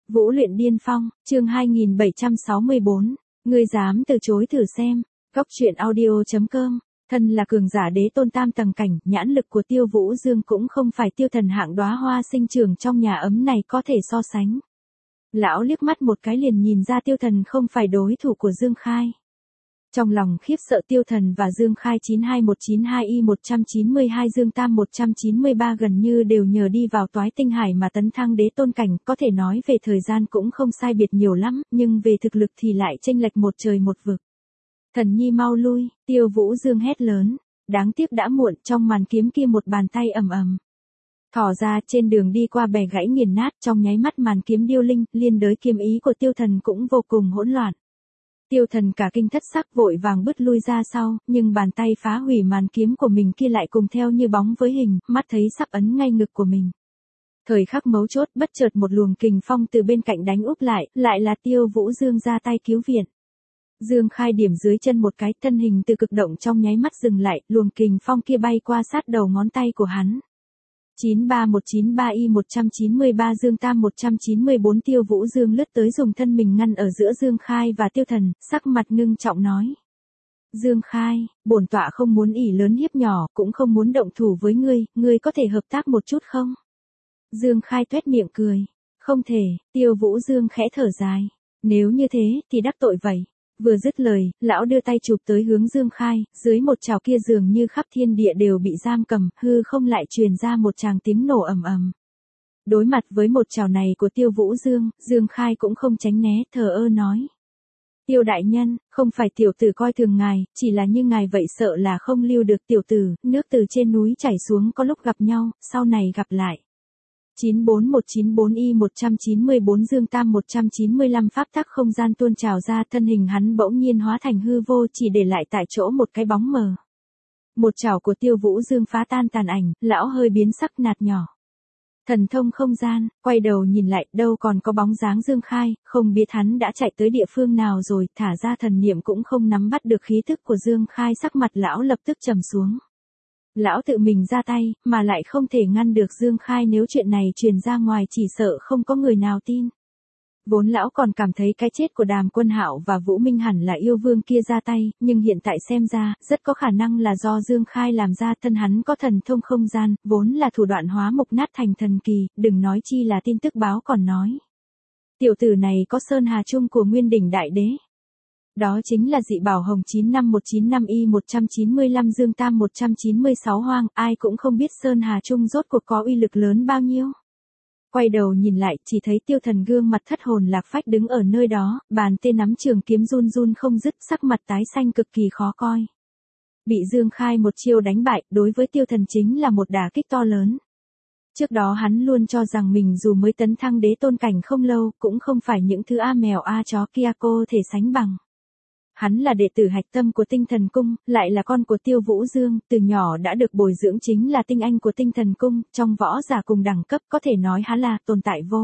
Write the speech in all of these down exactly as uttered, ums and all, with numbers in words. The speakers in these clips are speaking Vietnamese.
Vũ luyện điên phong, chương hai nghìn bảy trăm sáu mươi bốn, ngươi dám từ chối thử xem. Góc truyện audio chấm com, thân là cường giả đế tôn tam tầng cảnh, nhãn lực của Tiêu Vũ Dương cũng không phải tiêu thần hạng đóa hoa sinh trưởng trong nhà ấm này có thể so sánh. Lão liếc mắt một cái liền nhìn ra tiêu thần không phải đối thủ của Dương Khai. Trong lòng khiếp sợ tiêu thần và Dương Khai chín hai một chín hai y một trăm chín mươi hai Dương Tam một trăm chín mươi ba gần như đều nhờ đi vào toái tinh hải mà tấn thăng đế tôn cảnh, có thể nói về thời gian cũng không sai biệt nhiều lắm, nhưng về thực lực thì lại chênh lệch một trời một vực. Thần nhi mau lui, Tiêu Vũ Dương hét lớn, đáng tiếc đã muộn, trong màn kiếm kia một bàn tay ầm ầm thò ra, trên đường đi qua bè gãy nghiền nát, trong nháy mắt màn kiếm điêu linh, liên đới kiếm ý của tiêu thần cũng vô cùng hỗn loạn. Tiêu thần cả kinh thất sắc vội vàng bứt lui ra sau, nhưng bàn tay phá hủy màn kiếm của mình kia lại cùng theo như bóng với hình, mắt thấy sắp ấn ngay ngực của mình. Thời khắc mấu chốt, bất chợt một luồng kình phong từ bên cạnh đánh úp lại, lại là Tiêu Vũ Dương ra tay cứu viện. Dương Khai điểm dưới chân một cái, thân hình từ cực động trong nháy mắt dừng lại, luồng kình phong kia bay qua sát đầu ngón tay của hắn. chín ba một chín ba y một trăm chín mươi ba Dương Tam một trăm chín mươi bốn Tiêu Vũ Dương lướt tới dùng thân mình ngăn ở giữa Dương Khai và Tiêu Thần, sắc mặt ngưng trọng nói. Dương Khai, bổn tọa không muốn ỷ lớn hiếp nhỏ, cũng không muốn động thủ với ngươi, ngươi có thể hợp tác một chút không? Dương Khai tuét miệng cười. Không thể, Tiêu Vũ Dương khẽ thở dài. Nếu như thế, thì đắc tội vậy. Vừa dứt lời, lão đưa tay chụp tới hướng Dương Khai, dưới một trào kia dường như khắp thiên địa đều bị giam cầm, hư không lại truyền ra một tràng tiếng nổ ầm ầm. Đối mặt với một trào này của Tiêu Vũ Dương, Dương Khai cũng không tránh né, thờ ơ nói. Tiêu đại nhân, không phải tiểu tử coi thường ngài, chỉ là như ngài vậy sợ là không lưu được tiểu tử, nước từ trên núi chảy xuống có lúc gặp nhau, sau này gặp lại. chín bốn một chín bốn y một trăm chín mươi bốn Dương Tam một trăm chín mươi lăm pháp tắc không gian tuôn trào ra, thân hình hắn bỗng nhiên hóa thành hư vô, chỉ để lại tại chỗ một cái bóng mờ. Một chảo của Tiêu Vũ Dương phá tan tàn ảnh, lão hơi biến sắc nạt nhỏ. Thần thông không gian, quay đầu nhìn lại, đâu còn có bóng dáng Dương Khai, không biết hắn đã chạy tới địa phương nào rồi, thả ra thần niệm cũng không nắm bắt được khí thức của Dương Khai, sắc mặt lão lập tức trầm xuống. Lão tự mình ra tay, mà lại không thể ngăn được Dương Khai, nếu chuyện này truyền ra ngoài chỉ sợ không có người nào tin. Vốn lão còn cảm thấy cái chết của Đàm Quân Hạo và Vũ Minh hẳn là yêu vương kia ra tay, nhưng hiện tại xem ra, rất có khả năng là do Dương Khai làm ra, thân hắn có thần thông không gian, vốn là thủ đoạn hóa mục nát thành thần kỳ, đừng nói chi là tin tức báo còn nói. Tiểu tử này có Sơn Hà Trung của Nguyên Đỉnh Đại Đế. Đó chính là dị bảo hồng chín năm một chín năm y một trăm chín mươi lăm Dương Tam một trăm chín mươi sáu hoang, ai cũng không biết Sơn Hà Trung rốt cuộc có uy lực lớn bao nhiêu. Quay đầu nhìn lại, chỉ thấy tiêu thần gương mặt thất hồn lạc phách đứng ở nơi đó, bàn tay nắm trường kiếm run run không dứt, sắc mặt tái xanh cực kỳ khó coi. Bị Dương Khai một chiêu đánh bại, đối với tiêu thần chính là một đả kích to lớn. Trước đó hắn luôn cho rằng mình dù mới tấn thăng đế tôn cảnh không lâu, cũng không phải những thứ a mèo a chó kia cô thể sánh bằng. Hắn là đệ tử hạch tâm của Tinh Thần Cung, lại là con của Tiêu Vũ Dương, từ nhỏ đã được bồi dưỡng chính là tinh anh của Tinh Thần Cung, trong võ giả cùng đẳng cấp có thể nói hắn là tồn tại vô.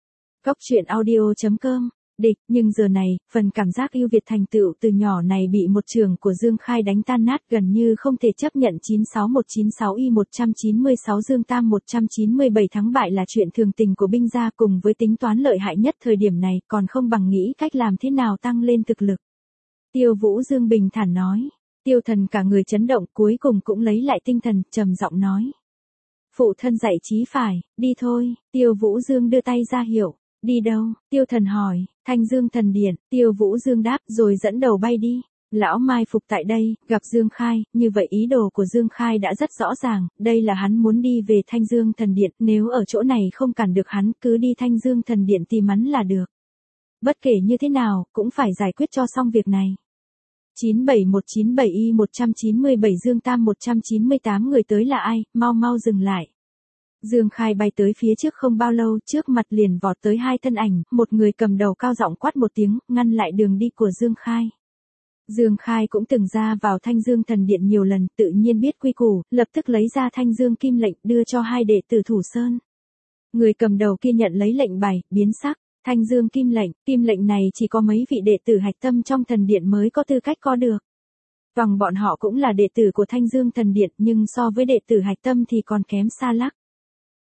Góc truyện audio chấm com, địch, nhưng giờ này, phần cảm giác ưu việt thành tựu từ nhỏ này bị một trường của Dương Khai đánh tan nát, gần như không thể chấp nhận. chín sáu một chín sáu y một trăm chín mươi sáu Dương Tam một trăm chín mươi bảy thắng bại là chuyện thường tình của binh gia, cùng với tính toán lợi hại nhất thời điểm này, còn không bằng nghĩ cách làm thế nào tăng lên thực lực. Tiêu Vũ Dương bình thản nói. Tiêu thần cả người chấn động, cuối cùng cũng lấy lại tinh thần, trầm giọng nói. Phụ thân dạy chí phải, đi thôi. Tiêu Vũ Dương đưa tay ra hiệu. Đi đâu? Tiêu thần hỏi. Thanh Dương thần điện. Tiêu Vũ Dương đáp rồi dẫn đầu bay đi. Lão mai phục tại đây, gặp Dương Khai, như vậy ý đồ của Dương Khai đã rất rõ ràng, đây là hắn muốn đi về Thanh Dương thần điện, nếu ở chỗ này không cản được hắn, cứ đi Thanh Dương thần điện tìm hắn là được. Bất kể như thế nào, cũng phải giải quyết cho xong việc này. chín bảy một chín bảy y một trăm chín mươi bảy Dương Tam một trăm chín mươi tám người tới là ai, mau mau dừng lại. Dương Khai bay tới phía trước không bao lâu, trước mặt liền vọt tới hai thân ảnh, một người cầm đầu cao giọng quát một tiếng, ngăn lại đường đi của Dương Khai. Dương Khai cũng từng ra vào Thanh Dương thần điện nhiều lần, tự nhiên biết quy củ, lập tức lấy ra Thanh Dương kim lệnh, đưa cho hai đệ tử Thủ Sơn. Người cầm đầu kia nhận lấy lệnh bài, biến sắc. Thanh Dương kim lệnh, kim lệnh này chỉ có mấy vị đệ tử hạch tâm trong thần điện mới có tư cách có được. Vòng bọn họ cũng là đệ tử của Thanh Dương thần điện, nhưng so với đệ tử hạch tâm thì còn kém xa lắc.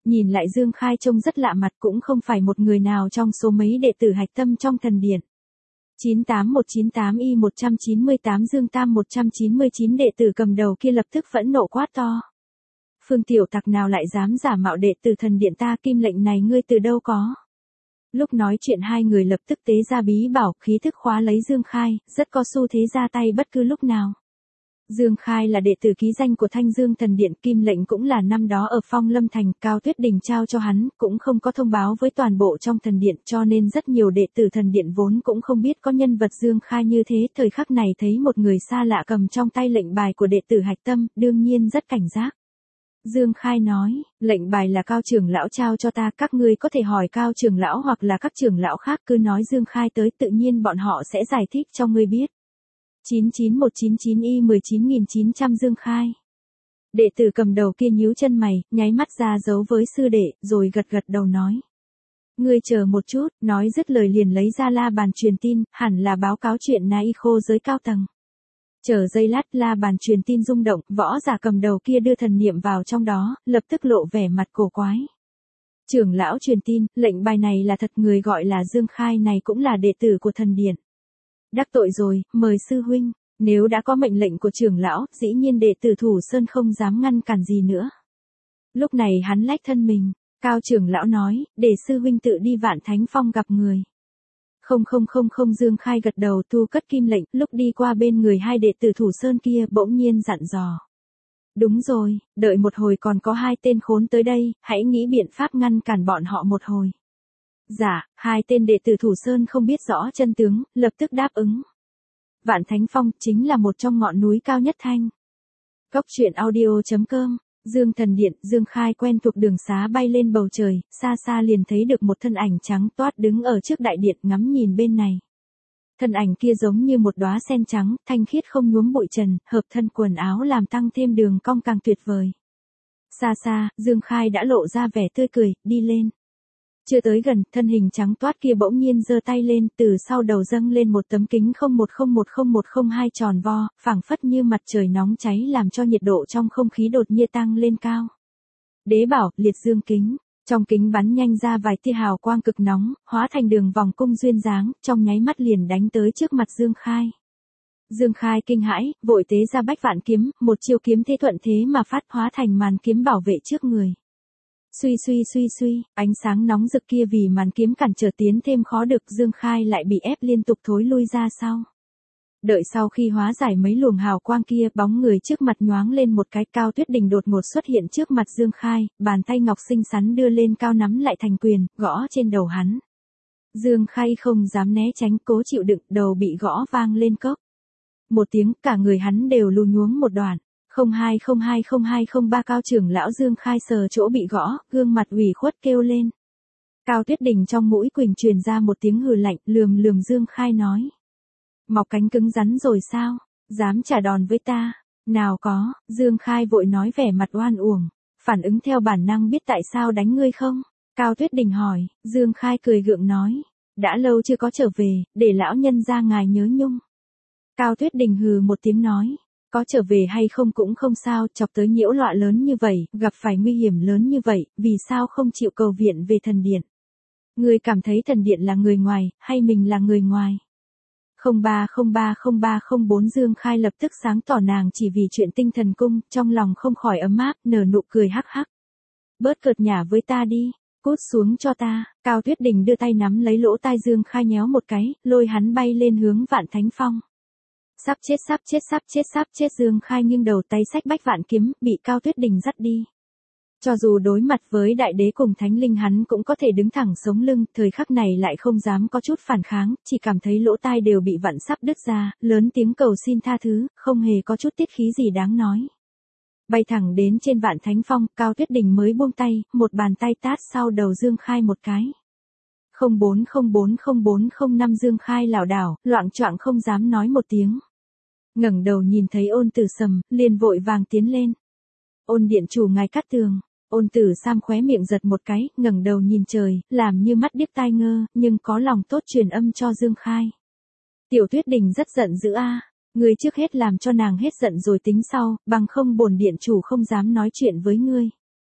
Nhìn lại Dương Khai trông rất lạ mặt, cũng không phải một người nào trong số mấy đệ tử hạch tâm trong thần điện. chín tám một chín tám Y một trăm chín mươi tám Dương Tam một trăm chín mươi chín đệ tử cầm đầu kia lập tức phẫn nộ quát to. Phương tiểu tặc nào lại dám giả mạo đệ tử thần điện ta, kim lệnh này ngươi từ đâu có? Lúc nói chuyện hai người lập tức tế ra bí bảo, khí thức khóa lấy Dương Khai, rất có xu thế ra tay bất cứ lúc nào. Dương Khai là đệ tử ký danh của Thanh Dương Thần Điện, kim lệnh cũng là năm đó ở Phong Lâm Thành, Cao Tuyết Đình trao cho hắn, cũng không có thông báo với toàn bộ trong thần điện, cho nên rất nhiều đệ tử thần điện vốn cũng không biết có nhân vật Dương Khai như thế, thời khắc này thấy một người xa lạ cầm trong tay lệnh bài của đệ tử hạch tâm, đương nhiên rất cảnh giác. Dương Khai nói, lệnh bài là Cao trưởng lão trao cho ta, các ngươi có thể hỏi Cao trưởng lão hoặc là các trưởng lão khác, cứ nói Dương Khai tới, tự nhiên bọn họ sẽ giải thích cho ngươi biết. chín chín một chín chín Y mười chín nghìn chín trăm Dương Khai. Đệ tử cầm đầu kia nhíu chân mày, nháy mắt ra dấu với sư đệ, rồi gật gật đầu nói. Ngươi chờ một chút, nói dứt lời liền lấy ra la bàn truyền tin, hẳn là báo cáo chuyện Na Y Khô giới cao tầng. Chờ giây lát, la bàn truyền tin rung động, võ giả cầm đầu kia đưa thần niệm vào trong đó, lập tức lộ vẻ mặt cổ quái. Trưởng lão truyền tin, lệnh bài này là thật, người gọi là Dương Khai này cũng là đệ tử của thần điện. Đắc tội rồi, mời sư huynh, nếu đã có mệnh lệnh của trưởng lão, dĩ nhiên đệ tử Thủ Sơn không dám ngăn cản gì nữa. Lúc này hắn lách thân mình, Cao trưởng lão nói, để sư huynh tự đi Vạn Thánh Phong gặp người. Không không không không Dương Khai gật đầu thu cất kim lệnh, lúc đi qua bên người hai đệ tử Thủ Sơn kia bỗng nhiên dặn dò. Đúng rồi, đợi một hồi còn có hai tên khốn tới đây, hãy nghĩ biện pháp ngăn cản bọn họ một hồi. Dạ, hai tên đệ tử Thủ Sơn không biết rõ chân tướng, lập tức đáp ứng. Vạn Thánh Phong chính là một trong ngọn núi cao nhất Thanh. Cốc truyện audio chấm com, Dương Thần Điện, Dương Khai quen thuộc đường xá bay lên bầu trời, xa xa liền thấy được một thân ảnh trắng toát đứng ở trước đại điện ngắm nhìn bên này. Thân ảnh kia giống như một đóa sen trắng, thanh khiết không nhuốm bụi trần, hợp thân quần áo làm tăng thêm đường cong càng tuyệt vời. Xa xa, Dương Khai đã lộ ra vẻ tươi cười, đi lên. Chưa tới gần, thân hình trắng toát kia bỗng nhiên giơ tay lên, từ sau đầu dâng lên một tấm kính không một không một không một không hai tròn vo, phảng phất như mặt trời nóng cháy làm cho nhiệt độ trong không khí đột nhiên tăng lên cao. Đế bảo, liệt dương kính, trong kính bắn nhanh ra vài tia hào quang cực nóng, hóa thành đường vòng cung duyên dáng, trong nháy mắt liền đánh tới trước mặt Dương Khai. Dương Khai kinh hãi, vội tế ra bách vạn kiếm, một chiêu kiếm thế thuận thế mà phát hóa thành màn kiếm bảo vệ trước người. Suy suy suy suy, ánh sáng nóng rực kia vì màn kiếm cản trở tiến thêm khó được, Dương Khai lại bị ép liên tục thối lui ra sau. Đợi sau khi hóa giải mấy luồng hào quang kia, bóng người trước mặt nhoáng lên một cái, Cao Tuyết Đình đột ngột xuất hiện trước mặt Dương Khai, bàn tay ngọc xinh xắn đưa lên cao nắm lại thành quyền, gõ trên đầu hắn. Dương Khai không dám né tránh, cố chịu đựng, đầu bị gõ vang lên cốc. Một tiếng, cả người hắn đều lù nhuốm một đoạn. không hai không hai không hai không ba Cao trưởng lão Dương Khai sờ chỗ bị gõ, gương mặt ủy khuất kêu lên. Cao Tuyết Đình trong mũi quỳnh truyền ra một tiếng hừ lạnh, lườm lườm Dương Khai nói. Mọc cánh cứng rắn rồi sao, dám trả đòn với ta? Nào có, Dương Khai vội nói vẻ mặt oan uổng, phản ứng theo bản năng biết tại sao đánh ngươi không? Cao Tuyết Đình hỏi, Dương Khai cười gượng nói. Đã lâu chưa có trở về, để lão nhân ra ngài nhớ nhung. Cao Tuyết Đình hừ một tiếng nói. Có trở về hay không cũng không sao, chọc tới nhiễu loạn lớn như vậy, gặp phải nguy hiểm lớn như vậy, vì sao không chịu cầu viện về thần điện? Ngươi cảm thấy thần điện là người ngoài, hay mình là người ngoài? không ba không ba không ba không bốn Dương Khai lập tức sáng tỏ nàng chỉ vì chuyện tinh thần cung, trong lòng không khỏi ấm áp, nở nụ cười hắc hắc. Bớt cợt nhả với ta đi, cút xuống cho ta. Cao Tuyết Đình đưa tay nắm lấy lỗ tai Dương Khai nhéo một cái, lôi hắn bay lên hướng Vạn Thánh Phong. Sắp chết sắp chết sắp chết sắp chết Dương Khai nghiêng đầu tay xách bách vạn kiếm, bị Cao Tuyết Đình dắt đi. Cho dù đối mặt với đại đế cùng thánh linh hắn cũng có thể đứng thẳng sống lưng, thời khắc này lại không dám có chút phản kháng, chỉ cảm thấy lỗ tai đều bị vặn sắp đứt ra, lớn tiếng cầu xin tha thứ, không hề có chút tiết khí gì đáng nói. Bay thẳng đến trên Vạn Thánh Phong, Cao Tuyết Đình mới buông tay, một bàn tay tát sau đầu Dương Khai một cái. không bốn không bốn không bốn không năm Dương Khai lảo đảo, loạng choạng không dám nói một tiếng. Ngẩng đầu nhìn thấy Ôn Tử Sầm, liền vội vàng tiến lên. Ôn điện chủ ngài cắt tường. Ôn Tử Sam khóe miệng giật một cái, ngẩng đầu nhìn trời, làm như mắt điếc tai ngơ, nhưng có lòng tốt truyền âm cho Dương Khai. Tiểu Tuyết Đình rất giận dữ a, à. Ngươi trước hết làm cho nàng hết giận rồi tính sau, bằng không bổn điện chủ không dám nói chuyện với ngươi.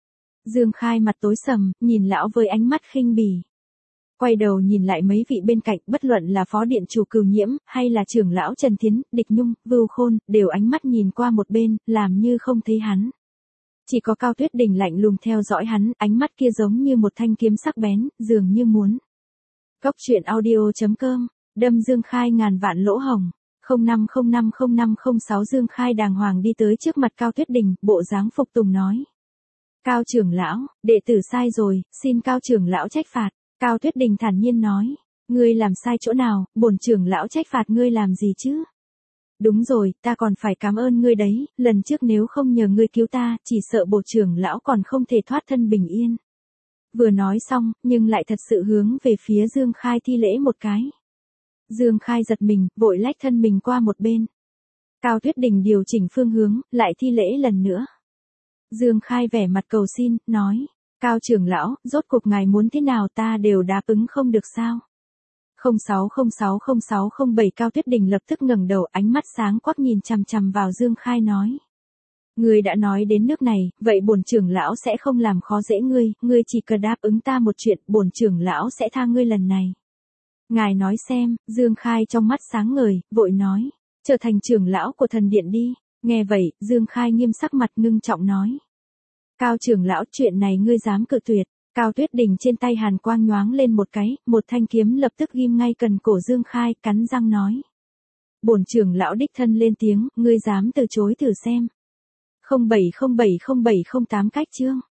Dương Khai mặt tối sầm, nhìn lão với ánh mắt khinh bỉ. Quay đầu nhìn lại mấy vị bên cạnh, bất luận là phó điện chủ Cửu Nhiễm, hay là trưởng lão Trần Thiến, Địch Nhung, Vưu Khôn, đều ánh mắt nhìn qua một bên, làm như không thấy hắn. Chỉ có Cao Tuyết Đình lạnh lùng theo dõi hắn, ánh mắt kia giống như một thanh kiếm sắc bén, dường như muốn. Cốc truyện audio chấm com, đâm Dương Khai ngàn vạn lỗ hồng. không năm không năm không năm không sáu Dương Khai đàng hoàng đi tới trước mặt Cao Tuyết Đình, bộ dáng phục tùng nói. Cao trưởng lão, đệ tử sai rồi, xin Cao trưởng lão trách phạt. Cao Tuyết Đình thản nhiên nói. Ngươi làm sai chỗ nào, bổn trưởng lão trách phạt ngươi làm gì chứ? Đúng rồi, ta còn phải cảm ơn ngươi đấy, lần trước nếu không nhờ ngươi cứu ta, chỉ sợ bộ trưởng lão còn không thể thoát thân bình yên. Vừa nói xong, nhưng lại thật sự hướng về phía Dương Khai thi lễ một cái. Dương Khai giật mình, vội lách thân mình qua một bên. Cao Tuyết Đình điều chỉnh phương hướng, lại thi lễ lần nữa. Dương Khai vẻ mặt cầu xin, nói. Cao trưởng lão, rốt cuộc ngài muốn thế nào ta đều đáp ứng không được sao? không sáu không sáu không sáu không bảy Cao Tuyết Đình lập tức ngẩng đầu, ánh mắt sáng quắc nhìn chằm chằm vào Dương Khai nói. Ngươi đã nói đến nước này, vậy bổn trưởng lão sẽ không làm khó dễ ngươi, ngươi chỉ cần đáp ứng ta một chuyện, bổn trưởng lão sẽ tha ngươi lần này. Ngài nói xem, Dương Khai trong mắt sáng ngời, vội nói, trở thành trưởng lão của thần điện đi. Nghe vậy, Dương Khai nghiêm sắc mặt ngưng trọng nói. Cao trưởng lão, chuyện này ngươi dám cự tuyệt. Cao Tuyết Đình trên tay hàn quang nhoáng lên một cái, một thanh kiếm lập tức ghim ngay cần cổ Dương Khai, cắn răng nói. Bổn trưởng lão đích thân lên tiếng, ngươi dám từ chối thử xem. không bảy không bảy không bảy không tám cách chương.